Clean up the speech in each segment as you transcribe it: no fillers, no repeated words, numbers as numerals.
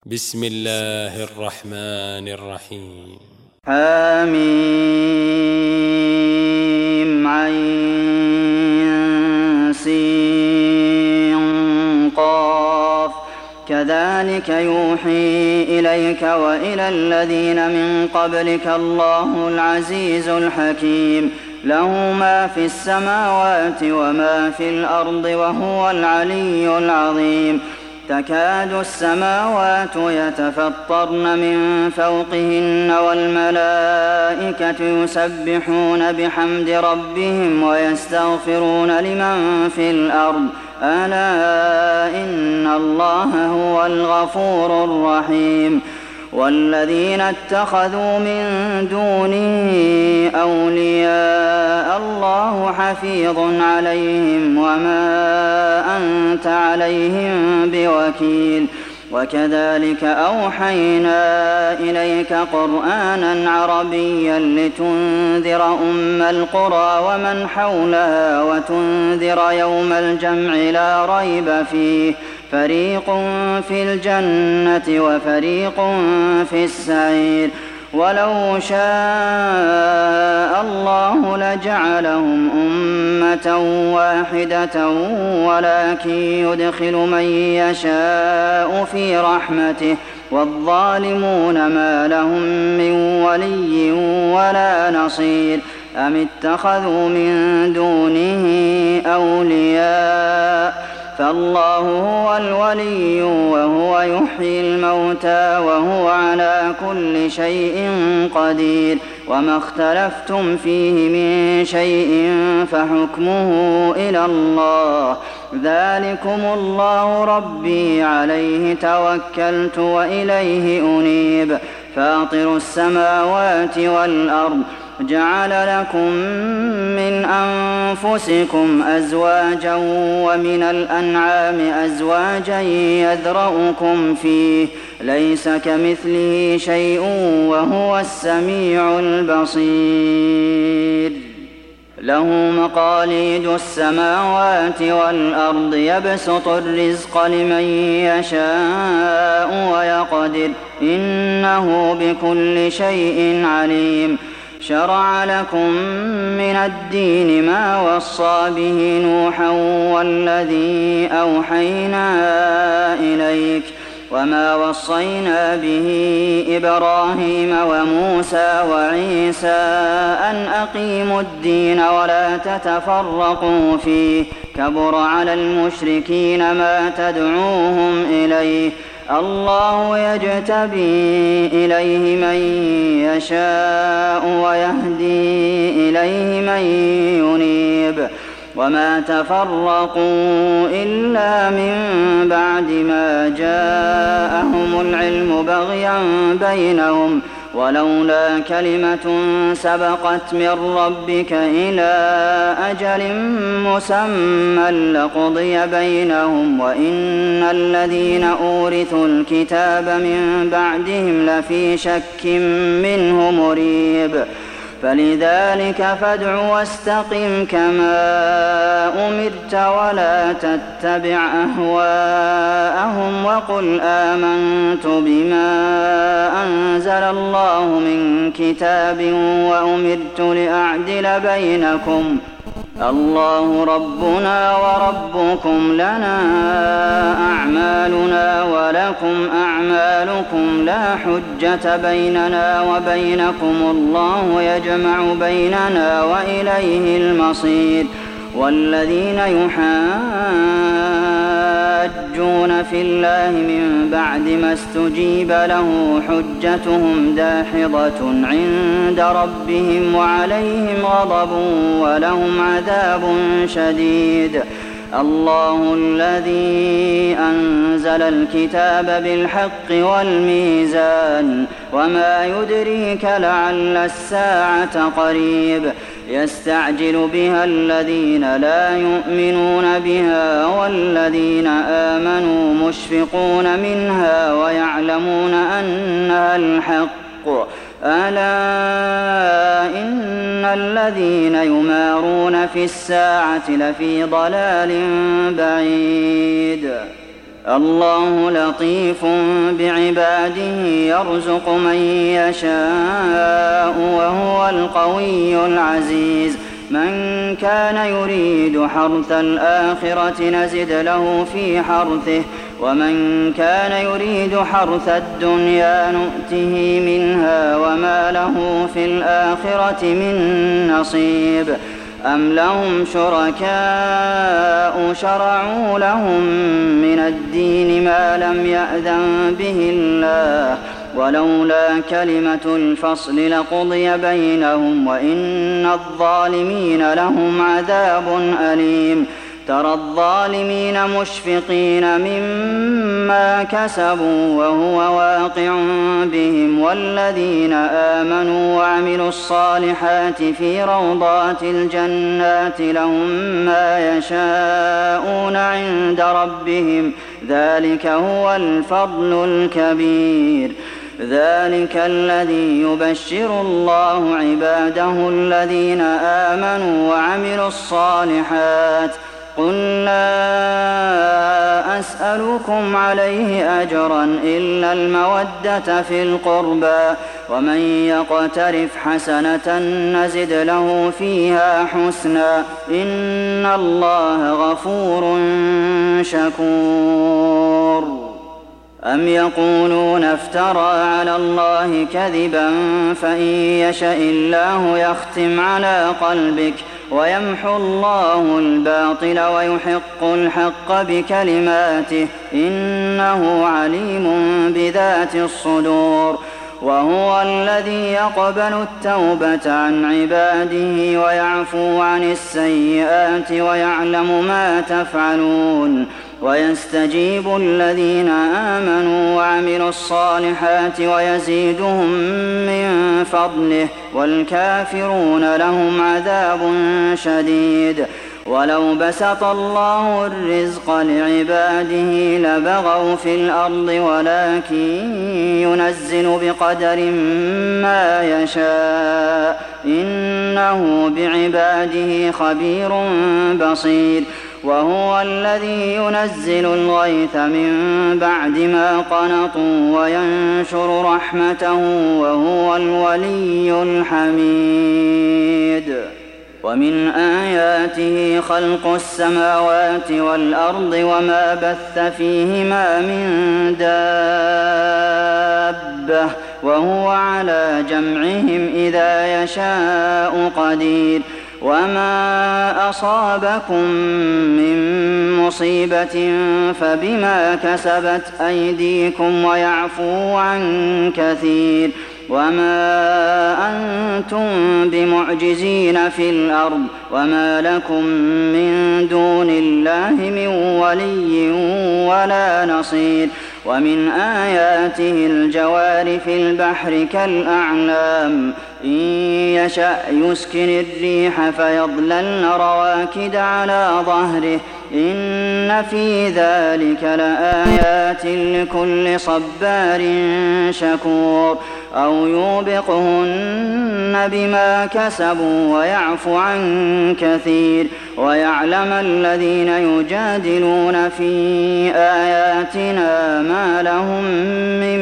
بسم الله الرحمن الرحيم. حميم عين سين قاف كذلك يوحي إليك وإلى الذين من قبلك الله العزيز الحكيم له ما في السماوات وما في الأرض وهو العلي العظيم تكاد السماوات يتفطرن من فوقهن والملائكة يسبحون بحمد ربهم ويستغفرون لمن في الأرض ألا إن الله هو الغفور الرحيم والذين اتخذوا من دونه أولياء الله حفيظ عليهم وما أنت عليهم بوكيل وكذلك أوحينا إليك قرآنا عربيا لتنذر أم القرى ومن حولها وتنذر يوم الجمع لا ريب فيه فريق في الجنة وفريق في السعير ولو شاء الله لجعلهم أمة واحدة ولكن يدخل من يشاء في رحمته والظالمون ما لهم من ولي ولا نصير أم اتخذوا من دونه أولياء فالله هو الولي وهو يحيي الموتى وهو على كل شيء قدير وما اختلفتم فيه من شيء فحكمه إلى الله ذلكم الله ربي عليه توكلت وإليه أنيب فاطر السماوات والأرض جعل لكم من أنفسكم أزواجا ومن الأنعام أزواجا يذرؤكم فيه ليس كمثله شيء وهو السميع البصير له مقاليد السماوات والأرض يبسط الرزق لمن يشاء ويقدر إنه بكل شيء عليم شرع لكم من الدين ما وصى به نوحا والذي أوحينا إليك وما وصينا به إبراهيم وموسى وعيسى أن أقيموا الدين ولا تتفرقوا فيه كبر على المشركين ما تدعوهم إليه الله يجتبي إليه من يشاء ويهدي إليه من ينيب وما تفرقوا إلا من بعد ما جاءهم العلم بغيا بينهم ولولا كلمة سبقت من ربك إلى أجل مسمى لقضي بينهم وإن الذين أورثوا الكتاب من بعدهم لفي شك منه مريب فلذلك فادع واستقم كما أمرت ولا تتبع أهواءهم وقل آمنت بما أنزل الله من كتاب وأمرت لأعدل بينكم الله ربنا وربكم لنا أعمالنا ولكم أعمالكم لا حجة بيننا وبينكم الله يجمع بيننا وإليه المصير والذين يحاجون في الله من بعد ما استجيب له حجتهم داحضة عند ربهم وعليهم غضب ولهم عذاب شديد الله الذي أنزل الكتاب بالحق والميزان وما يدريك لعل الساعة قريب يستعجل بها الذين لا يؤمنون بها والذين آمنوا مشفقون منها ويعلمون أنها الحق ألا إن الذين يمارون في الساعة لفي ضلال بعيد الله لطيف بعباده يرزق من يشاء وهو القوي العزيز من كان يريد حرث الآخرة نزد له في حرثه ومن كان يريد حرث الدنيا نؤته منها وما له في الآخرة من نصيب أم لهم شركاء شرعوا لهم من الدين ما لم يأذن به الله ولولا كلمة الفصل لقضي بينهم وإن الظالمين لهم عذاب أليم ترى الظالمين مشفقين مما كسبوا وهو واقع بهم والذين آمنوا وعملوا الصالحات في روضات الجنات لهم ما يشاءون عند ربهم ذلك هو الفضل الكبير ذلك الذي يبشر الله عباده الذين آمنوا وعملوا الصالحات قل لا أسألكم عليه أجرا إلا المودة في القربى ومن يقترف حسنة نزد له فيها حسنا إن الله غفور شكور أم يقولون افترى على الله كذبا فإن يشأ الله يختم على قلبك ويمحو الله الباطل ويحق الحق بكلماته إنه عليم بذات الصدور وهو الذي يقبل التوبة عن عباده ويعفو عن السيئات ويعلم ما تفعلون ويستجيب الذين آمنوا وعملوا الصالحات ويزيدهم من فضله والكافرون لهم عذاب شديد ولو بسط الله الرزق لعباده لبغوا في الأرض ولكن ينزل بقدر ما يشاء إنه بعباده خبير بصير وهو الذي ينزل الغيث من بعد ما قنطوا وينشر رحمته وهو الولي الحميد ومن آياته خلق السماوات والأرض وما بث فيهما من دابة وهو على جمعهم إذا يشاء قدير وما أصابكم من مصيبة فبما كسبت أيديكم ويعفو عن كثير وما أنتم بمعجزين في الأرض وما لكم من دون الله من ولي ولا نصير ومن آياته الجوار في البحر كالأعلام إن يشأ يسكن الريح فيظللن رواكد على ظهره إن في ذلك لآيات لكل صبار شكور أو يوبقهن بما كسبوا ويعفو عن كثير ويعلم الذين يجادلون في آياتنا ما لهم من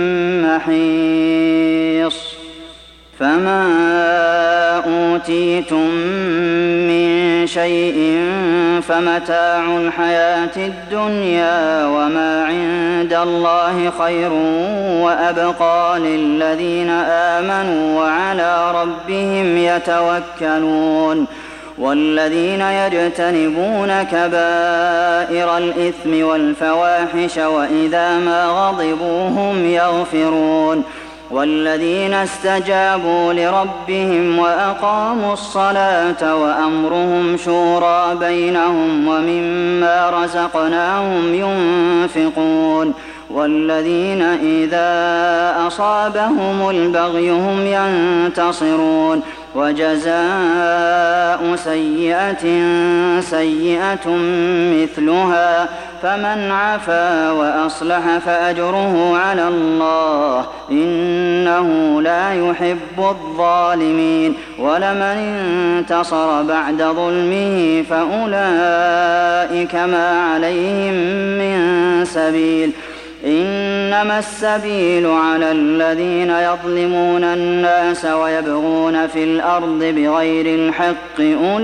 محيص فما أوتيتم من شيء فمتاع الحياة الدنيا وما عند الله خير وأبقى للذين آمنوا وعلى ربهم يتوكلون والذين يجتنبون كبائر الإثم والفواحش وإذا ما غضبوا هم يغفرون والذين استجابوا لربهم وأقاموا الصلاة وأمرهم شورى بينهم ومما رزقناهم ينفقون والذين إذا أصابهم البغي هم ينتصرون وجزاء سيئة سيئة مثلها فمن عفا وأصلح فأجره على الله إنه لا يحب الظالمين ولمن انتصر بعد ظلمه فأولئك ما عليهم من سبيل إنما السبيل على الذين يظلمون الناس ويبغون في الأرض بغير الحق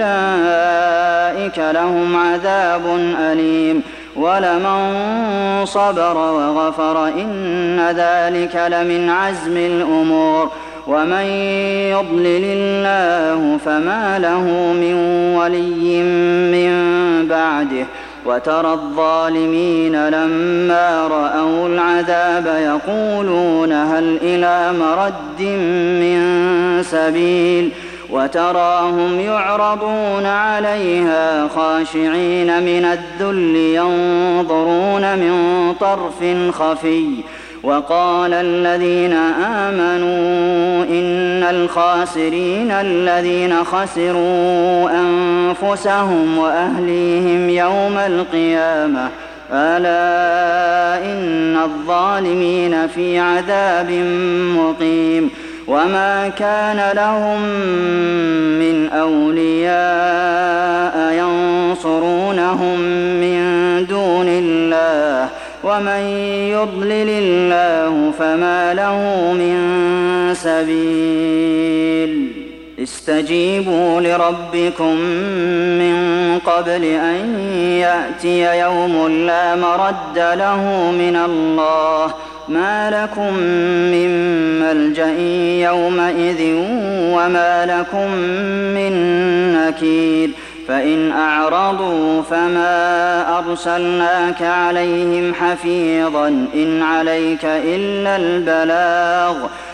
أولئك لهم عذاب أليم ولمن صبر وغفر إن ذلك لمن عزم الأمور ومن يضلل الله فما له من ولي من بعده وترى الظالمين لما رأوا العذاب يقولون هل إلى مرد من سبيل وتراهم يعرضون عليها خاشعين من الذل ينظرون من طرف خفي وقال الذين آمنوا إن الخاسرين الذين خسروا أنفسهم وأهليهم يوم القيامة ألا إن الظالمين في عذاب مقيم وما كان لهم من أولياء ينصرونهم من دون الله ومن يضلل الله فما له من سبيل استجيبوا لربكم من قبل أن يأتي يوم لا مرد له من الله ما لكم من ملجأ يومئذ وما لكم من نكير فإن أعرضوا فما أرسلناك عليهم حفيظا إن عليك إلا البلاغ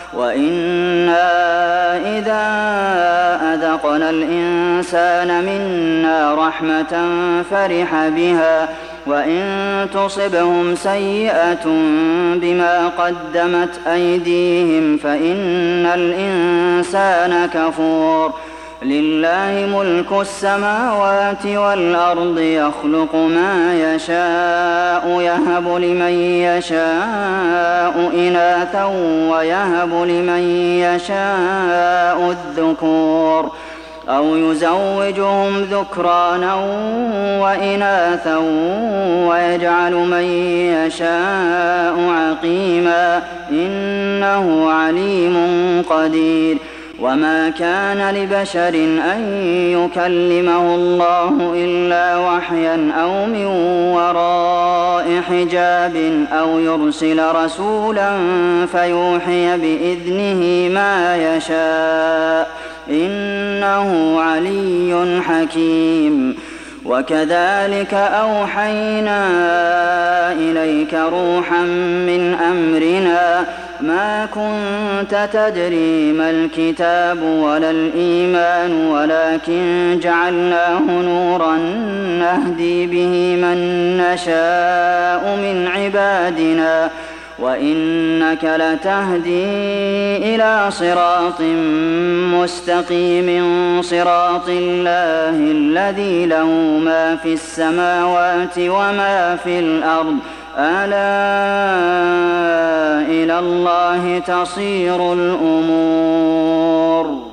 وإنا إذا أذقنا الإنسان منا رحمة فرح بها وإن تصبهم سيئة بما قدمت أيديهم فإن الإنسان كفور لله ملك السماوات والأرض يخلق ما يشاء يهب لمن يشاء إناثا ويهب لمن يشاء الذكور أو يزوجهم ذكرانا وإناثا ويجعل من يشاء عقيما إنه عليم قدير وما كان لبشر أن يكلمه الله إلا وحيا أو من وراء حجاب أو يرسل رسولا فيوحي بإذنه ما يشاء إنه علي حكيم وكذلك أوحينا إليك روحا من أمرنا ما كنت تدري ما الكتاب ولا الإيمان ولكن جعلناه نورا نهدي به من نشاء من عبادنا وإنك لتهدي إلى صراط مستقيم صراط الله الذي له ما في السماوات وما في الأرض ألا إلى الله تصير الأمور